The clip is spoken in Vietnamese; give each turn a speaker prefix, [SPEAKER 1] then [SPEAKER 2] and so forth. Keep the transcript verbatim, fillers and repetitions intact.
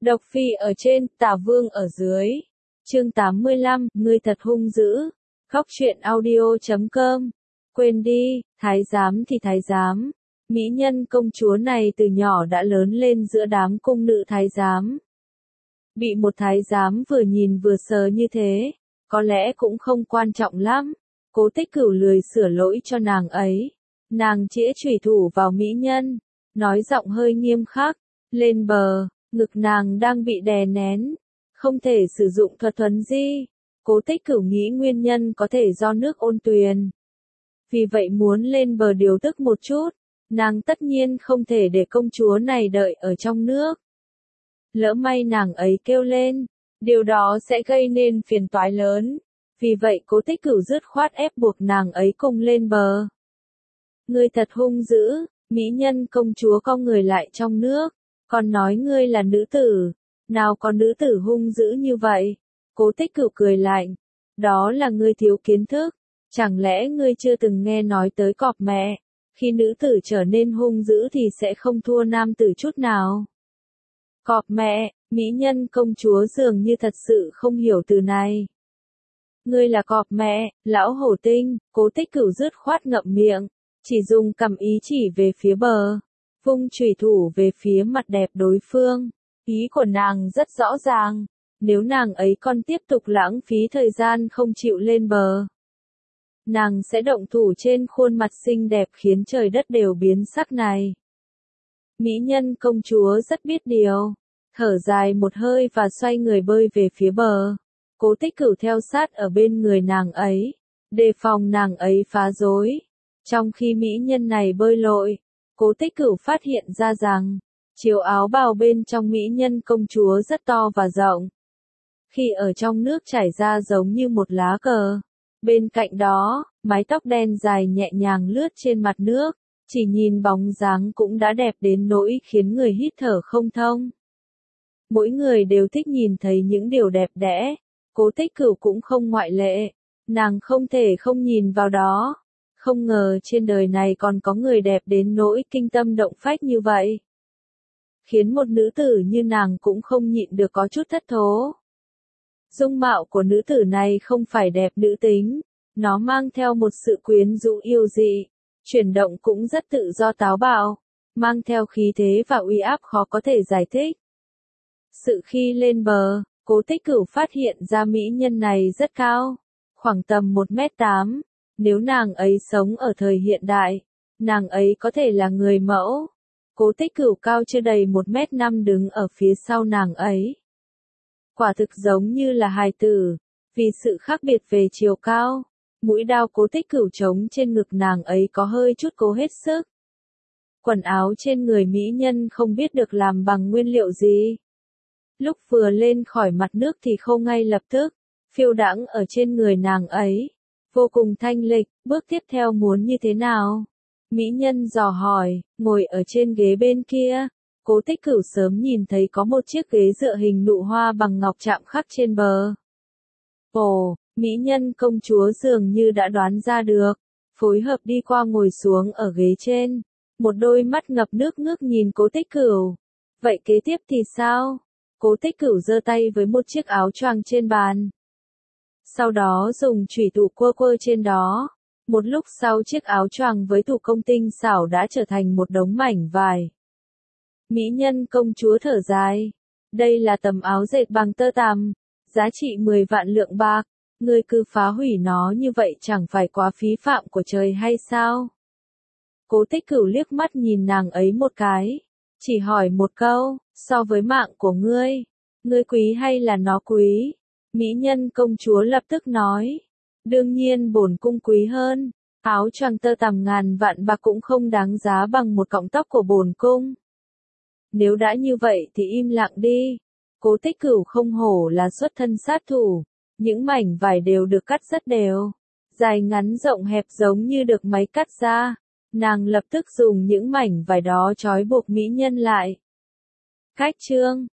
[SPEAKER 1] Độc Phi ở trên, Tả Vương ở dưới. Chương tám mươi lăm, ngươi thật hung dữ. Khóc chuyện audio chấm com. Quên đi, thái giám thì thái giám. Mỹ nhân công chúa này từ nhỏ đã lớn lên giữa đám cung nữ thái giám. Bị một thái giám vừa nhìn vừa sờ như thế, có lẽ cũng không quan trọng lắm. Cố Tích Cửu lười sửa lỗi cho nàng ấy. Nàng chĩa chủy thủ vào mỹ nhân, nói giọng hơi nghiêm khắc, lên bờ, ngực nàng đang bị đè nén, không thể sử dụng thuật thuấn di. Cố Tích Cửu nghĩ nguyên nhân có thể do nước ôn tuyền. Vì vậy muốn lên bờ điều tức một chút, nàng tất nhiên không thể để công chúa này đợi ở trong nước. Lỡ may nàng ấy kêu lên, điều đó sẽ gây nên phiền toái lớn. Vì vậy Cố Tích Cửu dứt khoát ép buộc nàng ấy cùng lên bờ. Ngươi thật hung dữ, mỹ nhân công chúa cong người lại trong nước, còn nói ngươi là nữ tử, nào có nữ tử hung dữ như vậy. Cố Tích Cửu cười lạnh, đó là ngươi thiếu kiến thức, chẳng lẽ ngươi chưa từng nghe nói tới cọp mẹ, khi nữ tử trở nên hung dữ thì sẽ không thua nam tử chút nào. Cọp mẹ, mỹ nhân công chúa dường như thật sự không hiểu từ này. Ngươi là cọp mẹ, lão hổ tinh. Cố Tích Cửu dứt khoát ngậm miệng, chỉ dùng cầm ý chỉ về phía bờ, vung chủy thủ về phía mặt đẹp đối phương. Ý của nàng rất rõ ràng, nếu nàng ấy còn tiếp tục lãng phí thời gian không chịu lên bờ, nàng sẽ động thủ trên khuôn mặt xinh đẹp khiến trời đất đều biến sắc này. Mỹ nhân công chúa rất biết điều, thở dài một hơi và xoay người bơi về phía bờ. Cố Tích Cửu theo sát ở bên người nàng ấy, đề phòng nàng ấy phá rối. Trong khi mỹ nhân này bơi lội, Cố Tích Cửu phát hiện ra rằng, chiều áo bào bên trong mỹ nhân công chúa rất to và rộng. Khi ở trong nước trải ra giống như một lá cờ. Bên cạnh đó, mái tóc đen dài nhẹ nhàng lướt trên mặt nước, chỉ nhìn bóng dáng cũng đã đẹp đến nỗi khiến người hít thở không thông. Mỗi người đều thích nhìn thấy những điều đẹp đẽ, Cố Tích Cửu cũng không ngoại lệ, nàng không thể không nhìn vào đó. Không ngờ trên đời này còn có người đẹp đến nỗi kinh tâm động phách như vậy. Khiến một nữ tử như nàng cũng không nhịn được có chút thất thố. Dung mạo của nữ tử này không phải đẹp nữ tính, nó mang theo một sự quyến rũ yêu dị, chuyển động cũng rất tự do táo bạo, mang theo khí thế và uy áp khó có thể giải thích. Sự khi lên bờ, Cố Tích Cửu phát hiện ra mỹ nhân này rất cao, khoảng tầm một mét tám. Nếu nàng ấy sống ở thời hiện đại, nàng ấy có thể là người mẫu. Cố Tích Cửu cao chưa đầy một mét năm đứng ở phía sau nàng ấy. Quả thực giống như là hài tử, vì sự khác biệt về chiều cao. Mũi đao Cố Tích Cửu trống trên ngực nàng ấy có hơi chút cố hết sức. Quần áo trên người mỹ nhân không biết được làm bằng nguyên liệu gì. Lúc vừa lên khỏi mặt nước thì khô ngay lập tức, phiêu đãng ở trên người nàng ấy. Vô cùng thanh lịch, bước tiếp theo muốn như thế nào? Mỹ nhân dò hỏi, ngồi ở trên ghế bên kia. Cố Tích Cửu sớm nhìn thấy có một chiếc ghế dựa hình nụ hoa bằng ngọc chạm khắc trên bờ. Ồ, mỹ nhân công chúa dường như đã đoán ra được, phối hợp đi qua ngồi xuống ở ghế trên. Một đôi mắt ngập nước ngước nhìn Cố Tích Cửu. Vậy kế tiếp thì sao? Cố Tích Cửu giơ tay với một chiếc áo choàng trên bàn. Sau đó dùng chủy thủ quơ quơ trên đó. Một lúc sau chiếc áo choàng với thủ công tinh xảo đã trở thành một đống mảnh vải. Mỹ nhân công chúa thở dài. Đây là tấm áo dệt bằng tơ tằm, giá trị mười vạn lượng bạc. Ngươi cứ phá hủy nó như vậy chẳng phải quá phí phạm của trời hay sao? Cố Tích Cửu liếc mắt nhìn nàng ấy một cái, chỉ hỏi một câu, so với mạng của ngươi, ngươi quý hay là nó quý? Mỹ nhân công chúa lập tức nói, đương nhiên bổn cung quý hơn, áo choàng tơ tằm ngàn vạn bạc cũng không đáng giá bằng một cọng tóc của bổn cung. Nếu đã như vậy thì im lặng đi. Cố Tích Cửu không hổ là xuất thân sát thủ, những mảnh vải đều được cắt rất đều, dài ngắn rộng hẹp giống như được máy cắt ra. Nàng lập tức dùng những mảnh vải đó trói buộc mỹ nhân lại. Cách chương